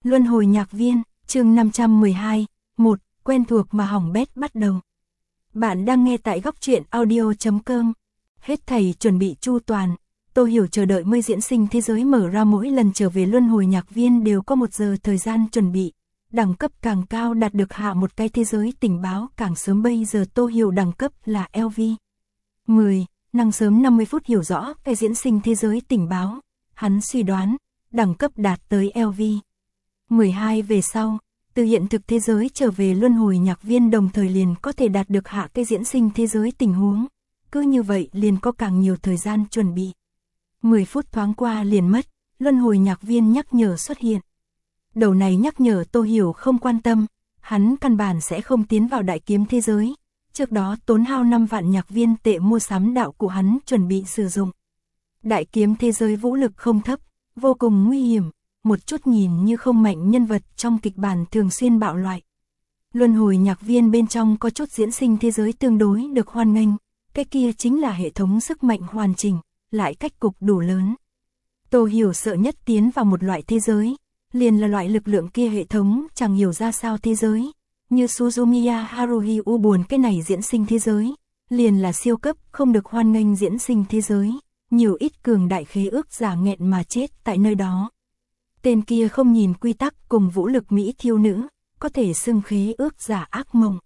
Luân hồi nhạc viên, chương 512, 1, quen thuộc mà hỏng bét bắt đầu. Bạn đang nghe tại góc truyện audio.com. Hết thầy chuẩn bị chu toàn, Tô Hiểu chờ đợi mới diễn sinh thế giới mở ra, mỗi lần trở về luân hồi nhạc viên đều có 1 giờ thời gian chuẩn bị. Đẳng cấp càng cao đạt được hạ một cái thế giới tình báo càng sớm, bây giờ Tô Hiểu đẳng cấp là LV 10, năng sớm 50 phút hiểu rõ cái diễn sinh thế giới tình báo. Hắn suy đoán, đẳng cấp đạt tới LV 12 về sau, từ hiện thực thế giới trở về luân hồi nhạc viên đồng thời liền có thể đạt được hạ cái diễn sinh thế giới tình huống. Cứ như vậy liền có càng nhiều thời gian chuẩn bị. 10 phút thoáng qua liền mất, luân hồi nhạc viên nhắc nhở xuất hiện. Đầu này nhắc nhở Tô Hiểu không quan tâm, hắn căn bản sẽ không tiến vào đại kiếm thế giới. Trước đó tốn hao 5 vạn nhạc viên tệ mua sắm đạo cụ hắn chuẩn bị sử dụng. Đại kiếm thế giới vũ lực không thấp, vô cùng nguy hiểm, một chút nhìn như không mạnh nhân vật trong kịch bản thường xuyên bạo loại. Luân hồi nhạc viên bên trong có chút diễn sinh thế giới tương đối được hoan nghênh, cái kia chính là hệ thống sức mạnh hoàn chỉnh, lại cách cục đủ lớn. Tô Hiểu sợ nhất tiến vào một loại thế giới, liền là loại lực lượng kia hệ thống chẳng hiểu ra sao thế giới. Như Suzumiya Haruhi buồn cái này diễn sinh thế giới, liền là siêu cấp không được hoan nghênh diễn sinh thế giới, nhiều ít cường đại khế ước giả nghẹn mà chết tại nơi đó. Tên kia không nhìn quy tắc cùng vũ lực Mỹ thiêu nữ, có thể xưng khế ước giả ác mộng.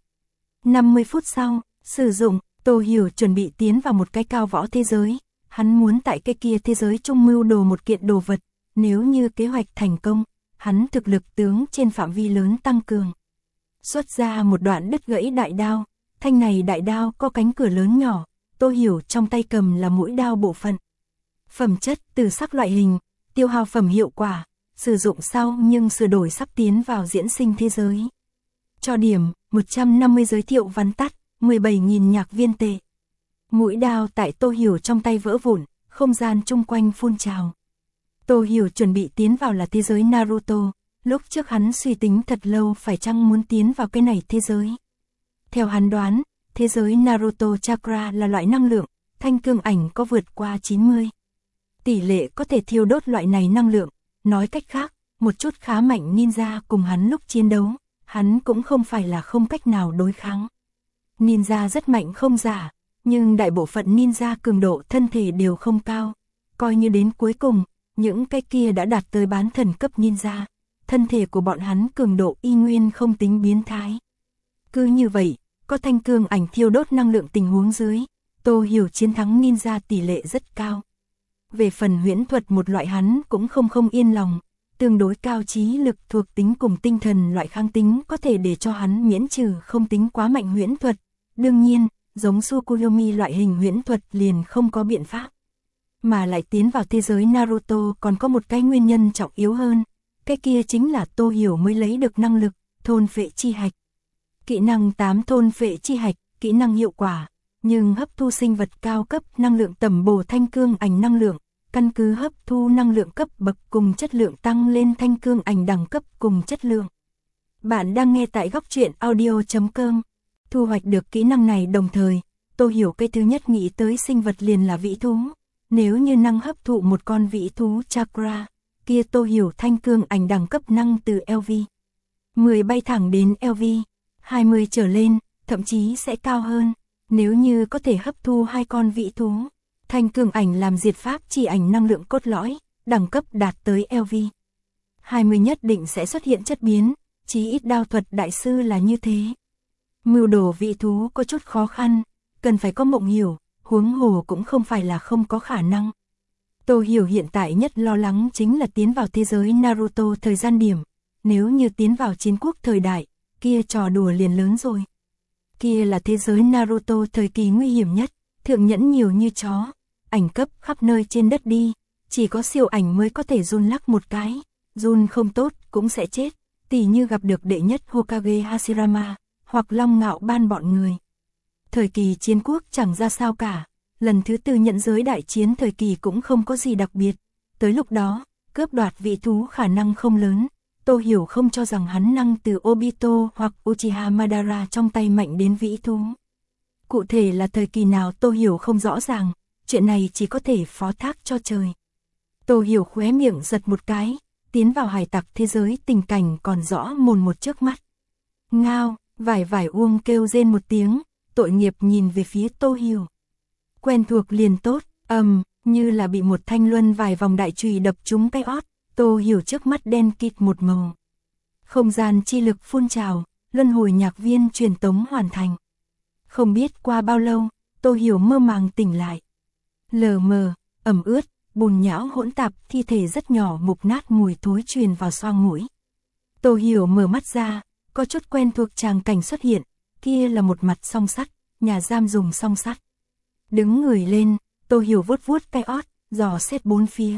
50 phút sau, sử dụng, Tô Hiểu chuẩn bị tiến vào một cái cao võ thế giới, hắn muốn tại cái kia thế giới trung mưu đồ một kiện đồ vật, nếu như kế hoạch thành công, hắn thực lực tướng trên phạm vi lớn tăng cường. Xuất ra một đoạn đứt gãy đại đao, thanh này đại đao có cánh cửa lớn nhỏ, Tô Hiểu trong tay cầm là mũi đao bộ phận. Phẩm chất từ sắc loại hình, tiêu hao phẩm hiệu quả, sử dụng sau nhưng sửa đổi sắp tiến vào diễn sinh thế giới. Cho điểm, 150 giới thiệu vắn tắt, 17.000 nhạc viên tệ. Mũi đao tại Tô Hiểu trong tay vỡ vụn, không gian chung quanh phun trào. Tô Hiểu chuẩn bị tiến vào là thế giới Naruto, lúc trước hắn suy tính thật lâu phải chăng muốn tiến vào cái này thế giới. Theo hắn đoán, thế giới Naruto Chakra là loại năng lượng, thanh cương ảnh có vượt qua 90. Tỷ lệ có thể thiêu đốt loại này năng lượng, nói cách khác, một chút khá mạnh ninja cùng hắn lúc chiến đấu, hắn cũng không phải là không cách nào đối kháng. Ninja rất mạnh không giả, nhưng đại bộ phận ninja cường độ thân thể đều không cao, coi như đến cuối cùng, những cái kia đã đạt tới bán thần cấp ninja, thân thể của bọn hắn cường độ y nguyên không tính biến thái. Cứ như vậy, có thanh cương ảnh thiêu đốt năng lượng tình huống dưới, Tô Hiểu chiến thắng ninja tỷ lệ rất cao. Về phần huyễn thuật một loại hắn cũng không yên lòng, tương đối cao trí lực thuộc tính cùng tinh thần loại kháng tính có thể để cho hắn miễn trừ không tính quá mạnh huyễn thuật. Đương nhiên, giống Tsukuyomi loại hình huyễn thuật liền không có biện pháp. Mà lại tiến vào thế giới Naruto còn có một cái nguyên nhân trọng yếu hơn, cái kia chính là Tô Hiểu mới lấy được năng lực, thôn phệ chi hạch. Kỹ năng 8 thôn phệ chi hạch, kỹ năng hiệu quả, nhưng hấp thu sinh vật cao cấp năng lượng tẩm bổ thanh cương ảnh năng lượng, căn cứ hấp thu năng lượng cấp bậc cùng chất lượng tăng lên thanh cương ảnh đẳng cấp cùng chất lượng. Bạn đang nghe tại góc truyện audio.com. Thu hoạch được kỹ năng này đồng thời, Tô Hiểu cái thứ nhất nghĩ tới sinh vật liền là vĩ thú. Nếu như năng hấp thụ một con vĩ thú chakra, kia Tô Hiểu thanh cương ảnh đẳng cấp năng từ LV 10 bay thẳng đến LV 20 trở lên, thậm chí sẽ cao hơn. Nếu như có thể hấp thu 2 con vĩ thú, thanh cương ảnh làm diệt pháp chỉ ảnh năng lượng cốt lõi, đẳng cấp đạt tới LV 20 nhất định sẽ xuất hiện chất biến, chí ít đao thuật đại sư là như thế. Mưu đồ vĩ thú có chút khó khăn, cần phải có mộng hiểu, huống hồ cũng không phải là không có khả năng. Tô Hiểu hiện tại nhất lo lắng chính là tiến vào thế giới Naruto thời gian điểm, nếu như tiến vào chiến quốc thời đại, kia trò đùa liền lớn rồi. Kia là thế giới Naruto thời kỳ nguy hiểm nhất, thượng nhẫn nhiều như chó, ảnh cấp khắp nơi trên đất đi, chỉ có siêu ảnh mới có thể run lắc một cái, run không tốt cũng sẽ chết, tỉ như gặp được đệ nhất Hokage Hashirama, hoặc Long Ngạo Ban bọn người. Thời kỳ chiến quốc chẳng ra sao cả, lần thứ 4 nhận giới đại chiến thời kỳ cũng không có gì đặc biệt, tới lúc đó, cướp đoạt vị thú khả năng không lớn. Tô Hiểu không cho rằng hắn năng từ Obito hoặc Uchiha Madara trong tay mạnh đến vĩ thú. Cụ thể là thời kỳ nào Tô Hiểu không rõ ràng, chuyện này chỉ có thể phó thác cho trời. Tô Hiểu khóe miệng giật một cái, tiến vào hải tặc thế giới tình cảnh còn rõ mồn một trước mắt. Ngao, vải vải uông kêu rên một tiếng, tội nghiệp nhìn về phía Tô Hiểu. Quen thuộc liền tốt, như là bị một thanh luân vài vòng đại chùy đập trúng cái ót, Tô Hiểu trước mắt đen kịt một màu. Không gian chi lực phun trào, luân hồi nhạc viên truyền tống hoàn thành. Không biết qua bao lâu, Tô Hiểu mơ màng tỉnh lại. Lờ mờ, ẩm ướt, bùn nhão hỗn tạp, thi thể rất nhỏ mục nát mùi thối truyền vào xoang mũi. Tô Hiểu mở mắt ra, có chút quen thuộc tràng cảnh xuất hiện, kia là một mặt song sắt, nhà giam dùng song sắt. Đứng người lên, Tô Hiểu vuốt vuốt cái ót, dò xét bốn phía.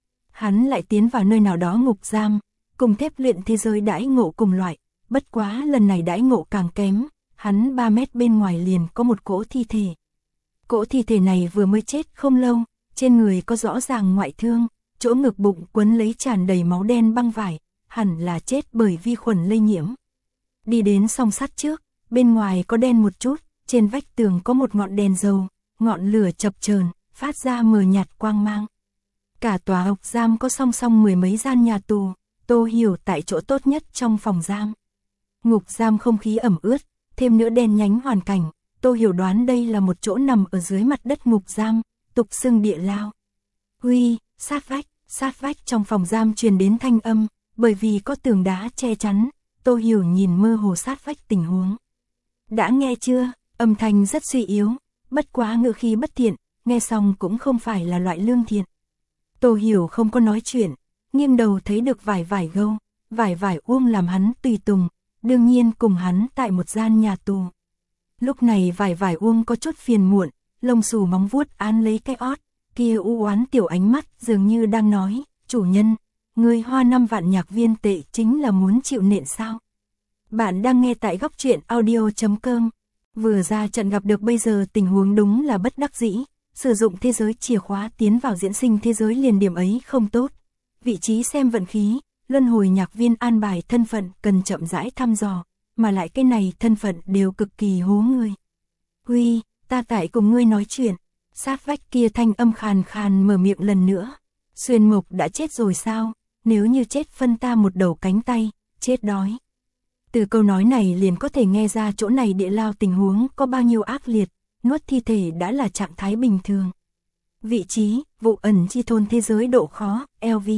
Hắn lại tiến vào nơi nào đó ngục giam, cùng thép luyện thế giới đãi ngộ cùng loại, bất quá lần này đãi ngộ càng kém, hắn 3 mét bên ngoài liền có một cỗ thi thể. Cỗ thi thể này vừa mới chết không lâu, trên người có rõ ràng ngoại thương, chỗ ngực bụng quấn lấy tràn đầy máu đen băng vải, hẳn là chết bởi vi khuẩn lây nhiễm. Đi đến song sắt trước, bên ngoài có đen một chút, trên vách tường có một ngọn đèn dầu, ngọn lửa chập chờn, phát ra mờ nhạt quang mang. Cả tòa ngục giam có song song mười mấy gian nhà tù, Tô Hiểu tại chỗ tốt nhất trong phòng giam. Ngục giam không khí ẩm ướt, thêm nữa đen nhánh hoàn cảnh, Tô Hiểu đoán đây là một chỗ nằm ở dưới mặt đất ngục giam, tục xưng địa lao. Huy, sát vách trong phòng giam truyền đến thanh âm, bởi vì có tường đá che chắn, Tô Hiểu nhìn mơ hồ sát vách tình huống. Đã nghe chưa? Âm thanh rất suy yếu, bất quá ngữ khí bất thiện, nghe xong cũng không phải là loại lương thiện. Tô Hiểu không có nói chuyện, nghiêng đầu thấy được vải vải gâu, vải vải uông làm hắn tùy tùng, đương nhiên cùng hắn tại một gian nhà tù. Lúc này vải vải uông có chút phiền muộn, lông xù móng vuốt án lấy cái ót, kia u oán tiểu ánh mắt dường như đang nói, chủ nhân, người hoa 5 vạn nhạc viên tệ chính là muốn chịu nện sao? Bạn đang nghe tại góc truyện audio.com. Vừa ra trận gặp được bây giờ tình huống đúng là bất đắc dĩ, sử dụng thế giới chìa khóa tiến vào diễn sinh thế giới liền điểm ấy không tốt. Vị trí xem vận khí, luân hồi nhạc viên an bài thân phận cần chậm rãi thăm dò, mà lại cái này thân phận đều cực kỳ hố người. Huy, ta tại cùng ngươi nói chuyện, sát vách kia thanh âm khàn khàn mở miệng lần nữa. Xuyên Mộc đã chết rồi sao? Nếu như chết phân ta một đầu cánh tay, chết đói. Từ câu nói này liền có thể nghe ra chỗ này địa lao tình huống có bao nhiêu ác liệt, nuốt thi thể đã là trạng thái bình thường. Vị trí, vụ ẩn chi thôn thế giới độ khó, LV.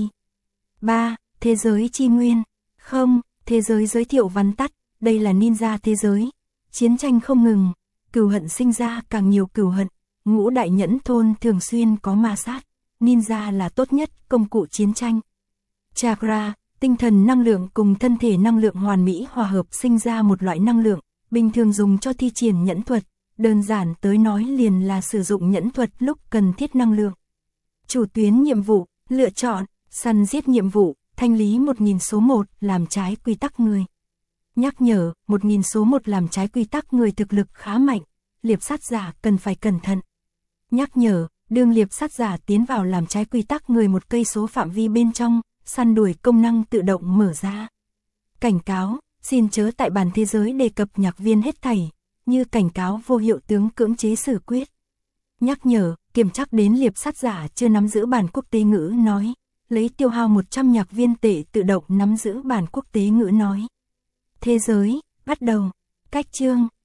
3. Thế giới chi nguyên. Không, thế giới giới thiệu vắn tắt, đây là ninja thế giới. Chiến tranh không ngừng, cừu hận sinh ra càng nhiều cừu hận, ngũ đại nhẫn thôn thường xuyên có ma sát, ninja là tốt nhất công cụ chiến tranh. Chakra, tinh thần năng lượng cùng thân thể năng lượng hoàn mỹ hòa hợp sinh ra một loại năng lượng, bình thường dùng cho thi triển nhẫn thuật, đơn giản tới nói liền là sử dụng nhẫn thuật lúc cần thiết năng lượng. Chủ tuyến nhiệm vụ, lựa chọn, săn giết nhiệm vụ, thanh lý 1000 số 1 làm trái quy tắc người. Nhắc nhở, 1000 số 1 làm trái quy tắc người thực lực khá mạnh, liệp sát giả cần phải cẩn thận. Nhắc nhở, đương liệp sát giả tiến vào làm trái quy tắc người 1 cây số phạm vi bên trong, săn đuổi công năng tự động mở ra. Cảnh cáo, xin chớ tại bản thế giới đề cập nhạc viên hết thảy, như cảnh cáo vô hiệu tướng cưỡng chế xử quyết. Nhắc nhở, kiểm trắc đến liệp sát giả chưa nắm giữ bản quốc tế ngữ nói, lấy tiêu hao 100 nhạc viên tệ tự động nắm giữ bản quốc tế ngữ nói. Thế giới, bắt đầu, cách chương.